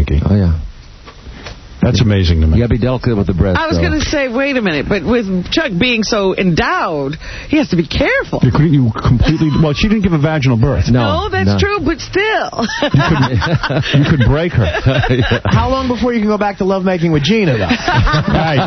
Mikey. Oh, yeah. That's amazing to me. You got to be delicate with the breast. I was going to say, wait a minute, but with Chuck being so endowed, he has to be careful. You completely... Well, she didn't give a vaginal birth. No, that's true, but still. You could break her. Yeah. How long before you can go back to lovemaking with Gina, though? Right.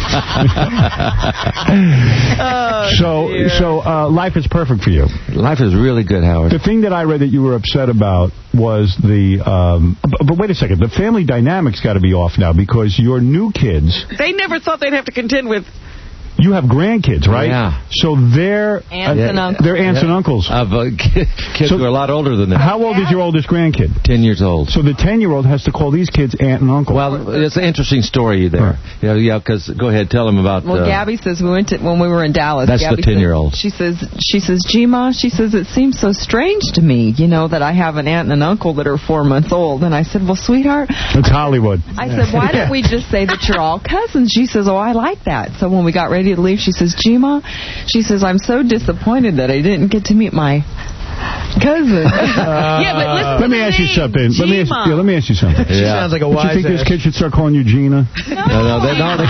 So life is perfect for you. Life is really good, Howard. The thing that I read that you were upset about was the... But wait a second. The family dynamic's got to be off now because your new kids... They never thought they'd have to contend with... You have grandkids, right? Yeah. So they're... Aunts and uncles. They're aunts and uncles. Of kids who are a lot older than them. How old is your oldest grandkid? 10 years old. So the 10-year-old has to call these kids aunt and uncle. Well, it's an interesting story there. Right. Yeah, because go ahead, tell them about... Well, Gabby says when we were in Dallas. That's Gabby the 10-year-old. She says, G-Ma, she says, it seems so strange to me, that I have an aunt and an uncle that are 4 months old. And I said, well, sweetheart... It's Hollywood. I said, why don't we just say that you're all cousins? She says, oh, I like that. So when we got ready to leave, she says, G-Ma, she says, I'm so disappointed that I didn't get to meet my cousin. Yeah, but listen let me ask you something. Let me ask you something. She sounds like a wise Do you think this kid should start calling you Gina? No, they You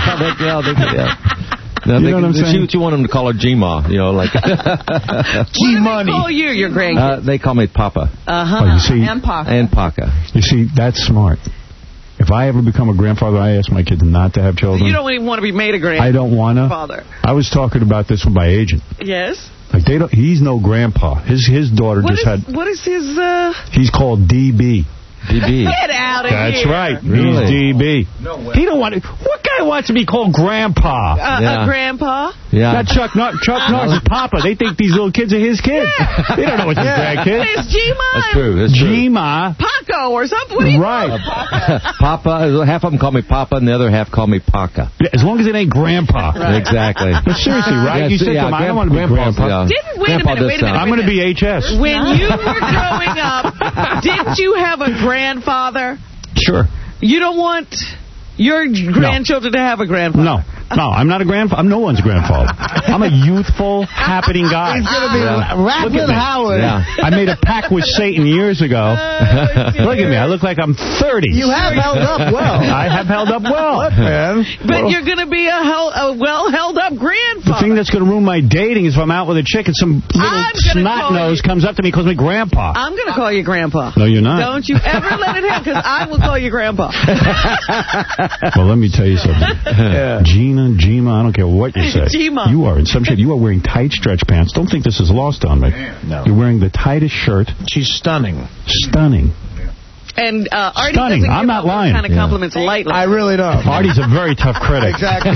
know what I'm saying? You want them to call her G-Ma, like... G-Money. What do they call you, your grandkids? They call me Papa. Uh-huh. Oh, you see, And Paca. And Paca. You see, that's smart. If I ever become a grandfather, I ask my kids not to have children. You don't even want to be made a grandfather. I don't want to. I was talking about this with my agent. Yes? Like he's no grandpa. His daughter What is his... He's called DB. DB. Get out of here. That's right. Really? He's DB. No way. He don't want to... What guy wants to be called grandpa? A grandpa? Yeah. Not Chuck Norris' papa. They think these little kids are his kids. Yeah. They don't know it's his grandkids. It's G-Ma. That's true. G-Ma. Paco or something. What do you Right. Papa. Half of them call me Papa and the other half call me Paca. Yeah, as long as it ain't grandpa. Right. Exactly. But seriously, right? Yes, You said to him, I don't want to be grandpa. Wait a minute. I'm going to be HS. When you were growing up, didn't you have a grandfather? Sure. You don't want your grandchildren to have a grandfather? No, I'm not a grandfather. I'm no one's grandfather. I'm a youthful, happening guy. He's going to be Rapid Howard. Yeah. I made a pact with Satan years ago. Look at me. I look like I'm 30. You have held up well. I have held up well. Look, man. But you're going to be a well-held-up grandfather. The thing that's going to ruin my dating is if I'm out with a chick and some little snot-nose comes up to me and calls me grandpa. I'm going to call you grandpa. No, you're not. Don't you ever let it happen, because I will call you grandpa. Well, let me tell you something. Yeah. Gina, G-Ma, I don't care what you say. G-Ma. You are in some shape. You are wearing tight stretch pants. Don't think this is lost on me. No. You're wearing the tightest shirt. She's stunning. Stunning. And Artie Stunning. doesn't I'm give not up lying. Kind of compliments lightly. I really don't. Artie's a very tough critic. Exactly.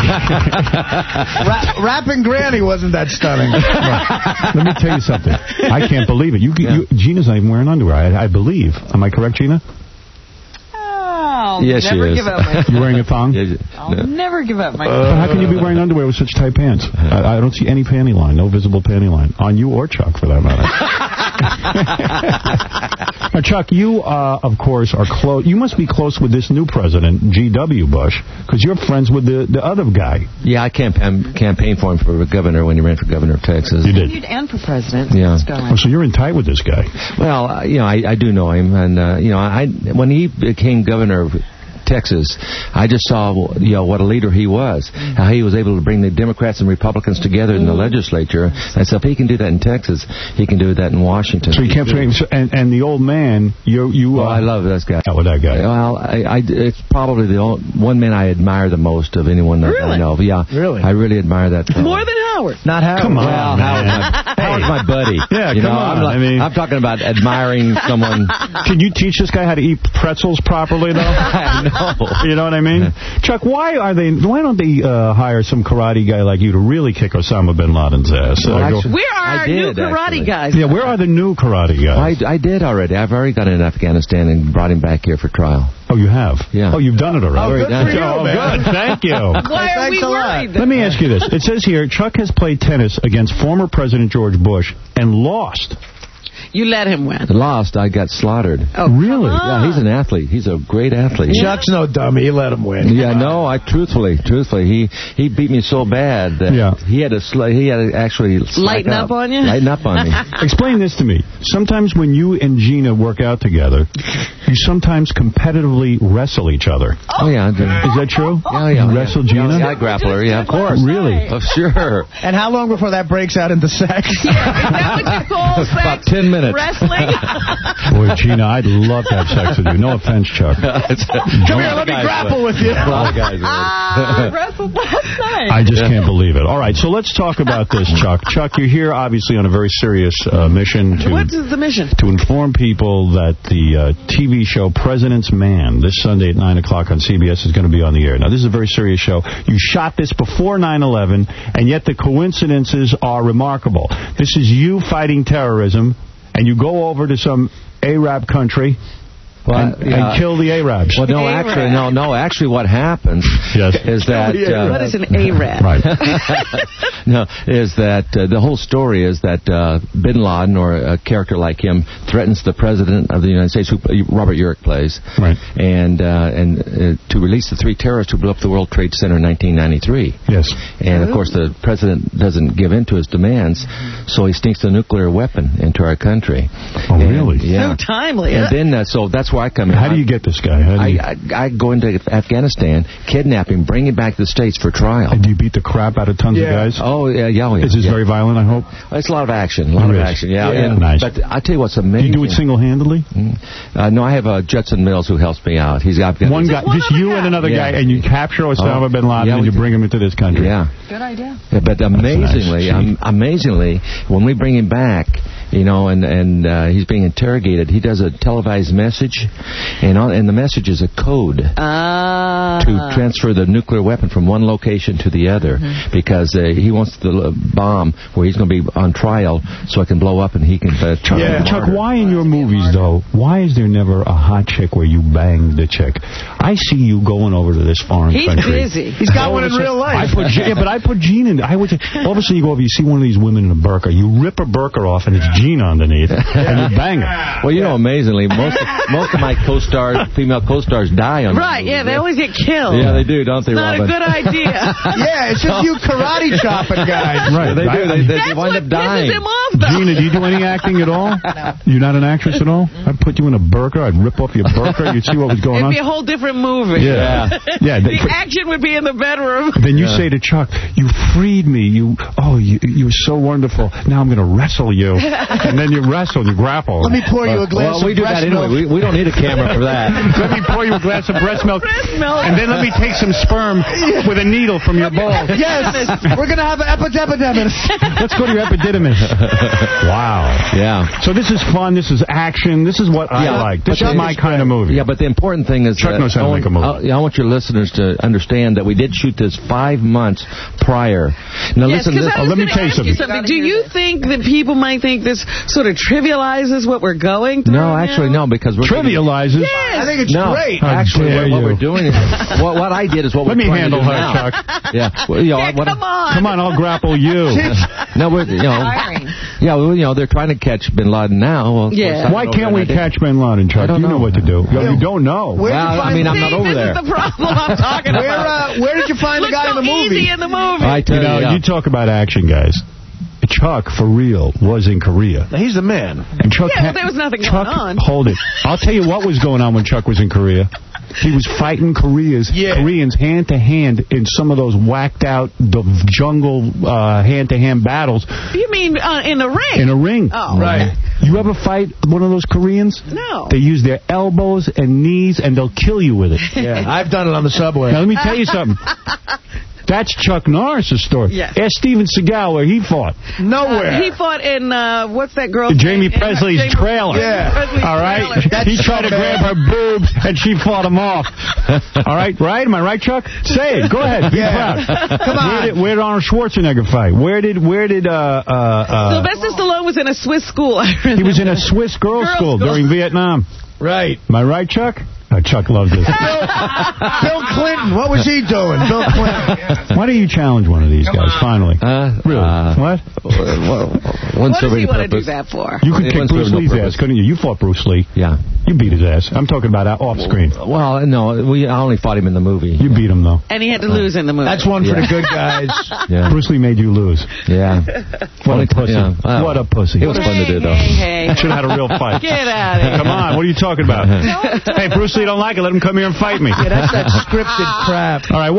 Rapping Granny wasn't that stunning. Right. Let me tell you something. I can't believe it. Gina's not even wearing underwear, I believe. Am I correct, Gina? I'll yes, never give up my... You wearing a thong? I'll never give up my... But how can you be wearing underwear with such tight pants? I don't see any panty line, no visible panty line. On you or Chuck, for that matter. Now, Chuck, you, of course, are close. You must be close with this new president, G.W. Bush, because you're friends with the other guy. Yeah, I campaigned for him for governor when he ran for governor of Texas. You did? And for president. Yeah. Oh, so you're in tight with this guy. Well, I do know him. And, when he became governor of Texas, I just saw, what a leader he was. How he was able to bring the Democrats and Republicans together in the legislature. And so if he can do that in Texas, he can do that in Washington. So you can't... And the old man, I love this guy. With that guy. Well, it's probably the one man I admire the most of anyone that I know. Yeah. Really? I really admire that fellow. More than Howard. Not Howard. Come on, Howard's my buddy. Yeah, come on. I'm talking about admiring someone. Can you teach this guy how to eat pretzels properly, though? No. You know what I mean? Chuck, why don't they hire some karate guy like you to really kick Osama bin Laden's ass? Where are our new karate guys? Yeah, where are the new karate guys? I did already. I've already got in Afghanistan and brought him back here for trial. Oh, you have? Yeah. Oh, you've done it already. Oh, good for you, man. Good. Thank you. Why are we worried? Let me ask you this. It says here, Chuck has played tennis against former President George Bush and lost. You let him win. Lost, I got slaughtered. Oh, really? Yeah, he's an athlete. He's a great athlete. Chuck's no dummy. He let him win. Yeah, no, truthfully, he beat me so bad that he had to actually lighten up on you. Lighten up on me. Explain this to me. Sometimes when you and Gina work out together, you sometimes competitively wrestle each other. Oh yeah, is that true? Yeah. You wrestle Gina? Yeah, I grapple her. Yeah, of course. Really? Oh, sure. And how long before that breaks out into sex? Is that what you call sex? About 10 minutes. Wrestling? Boy, Gina, I'd love to have sex with you. No offense, Chuck. Come here, let me grapple with you. A lot of guys I wrestled last night. I just can't believe it. All right, so let's talk about this, Chuck. Chuck, you're here obviously on a very serious mission What is the mission? to inform people that the TV show President's Man this Sunday at 9 o'clock on CBS is going to be on the air. Now, this is a very serious show. You shot this before 9/11, and yet the coincidences are remarkable. This is you fighting terrorism, and you go over to some Arab country and kill the Arabs. Well, no, actually what happens is that... what is an Arab? Right. Is that the whole story is that Bin Laden, or a character like him, threatens the President of the United States, who Robert Urich plays, right, and to release the 3 terrorists who blew up the World Trade Center in 1993. Yes. And, of course, the President doesn't give in to his demands, so he sneaks a nuclear weapon into our country. Oh, really? Yeah. So timely. And then, so that's where I come in. How do you get this guy? I go into Afghanistan, kidnap him, bring him back to the States for trial. And do you beat the crap out of tons of guys? Oh, yeah. Is this very violent, I hope? It's a lot of action. Yeah. Nice. But I tell you what's amazing. Do you do it single-handedly? No, I have Judson Mills who helps me out. He's got one guy, just you and another guy, and you capture Osama bin Laden and you bring him into this country. Yeah. Good idea. Yeah, but amazingly, when we bring him back, and he's being interrogated, he does a televised message, and the message is a code to transfer the nuclear weapon from one location to the other, because he wants the bomb where he's going to be on trial so it can blow up and he can... Chuck, why in your movies, though, why is there never a hot chick where you bang the chick? I see you going over to this foreign country. He's busy. He's got one in real life. But I put Gina in. All of a sudden you go over, you see one of these women in a burqa, you rip a burqa off, and it's Gina underneath, and you bang her. Well, amazingly, most of my female co-stars die on Right, yeah, they always get killed. Yeah, they do, don't they, Not Robin? a good idea. Yeah, it's just you karate chopping guys. Right, they do. They wind up dying. Pisses him off, though. Gina, do you do any acting at all? No. You're not an actress at all? I'd put you in a burqa, I'd rip off your burqa, you'd see what was going on. It'd be a whole different movie. Yeah. The action would be in the bedroom. Then you say to Chuck, you freed me. You were so wonderful. Now I'm going to wrestle you. And then you wrestle, you grapple. Let me pour you a glass of we do breast that milk. anyway. We don't need a camera for that. Let me pour you a glass of breast milk. And then let me take some sperm with a needle from your balls. Yes, we're going to have an epididymis. Let's go to your epididymis. Wow. Yeah. So this is fun. This is action. This is what I like. This is my kind of movie. Yeah, but the important thing is Chuck knows how to make a movie. I want your listeners to understand that we did shoot this 5 months prior. Now, listen. Let me tell you something. Do you think that people might think this sort of trivializes what we're going through? No, actually, no, because we're trivializes. Yes. I think it's great. Actually, what we're doing is what I did is what Let we're me trying handle to do her, now. Chuck. Yeah. Well, come on, I'll grapple you. No, they're trying to catch Bin Laden now. Well, why can't we catch Bin Laden, Chuck? You know what to do. You don't know. I'm not over there. This is the problem I'm talking about. Where did you find the guy in the movie? Easy in the movie. I tell you talk about action, guys. Chuck, for real, was in Korea. He's the man. And Chuck there was nothing going on. Hold it. I'll tell you what was going on when Chuck was in Korea. He was fighting Koreans hand-to-hand in some of those whacked-out jungle hand-to-hand battles. You mean in a ring? In a ring. Oh. Right. You ever fight one of those Koreans? No. They use their elbows and knees, and they'll kill you with it. Yeah, I've done it on the subway. Now, let me tell you something. That's Chuck Norris' story. Yes. Ask Steven Seagal where he fought. Nowhere. He fought in, what's that girl? Jamie Presley's trailer. Yeah. All right? He tried to grab her boobs, and she fought him off. All right? Right? Am I right, Chuck? Say it. Go ahead. Be proud. Come on. Where did Arnold Schwarzenegger fight? Where did Sylvester Stallone was in a Swiss school. He was in a Swiss girls' school during Vietnam. Right. Am I right, Chuck? Chuck loves this. Bill Clinton. What was he doing? Bill Clinton. Why don't you challenge one of these guys, finally? Really? What? What does he want to do that for? You could kick Bruce Lee's ass, couldn't you? You fought Bruce Lee. Yeah. You beat his ass. I'm talking about off screen. Well, no, I only fought him in the movie. You beat him, though. And he had to lose in the movie. That's one for the good guys. Yeah. Bruce Lee made you lose. Yeah. What a pussy. Yeah. What a pussy. It was fun to do, though. Hey. Should have had a real fight. Get out of here. Come on, what are you talking about? Hey, Bruce Lee don't like it. Let him come here and fight me. Yeah, that's that scripted crap. All right.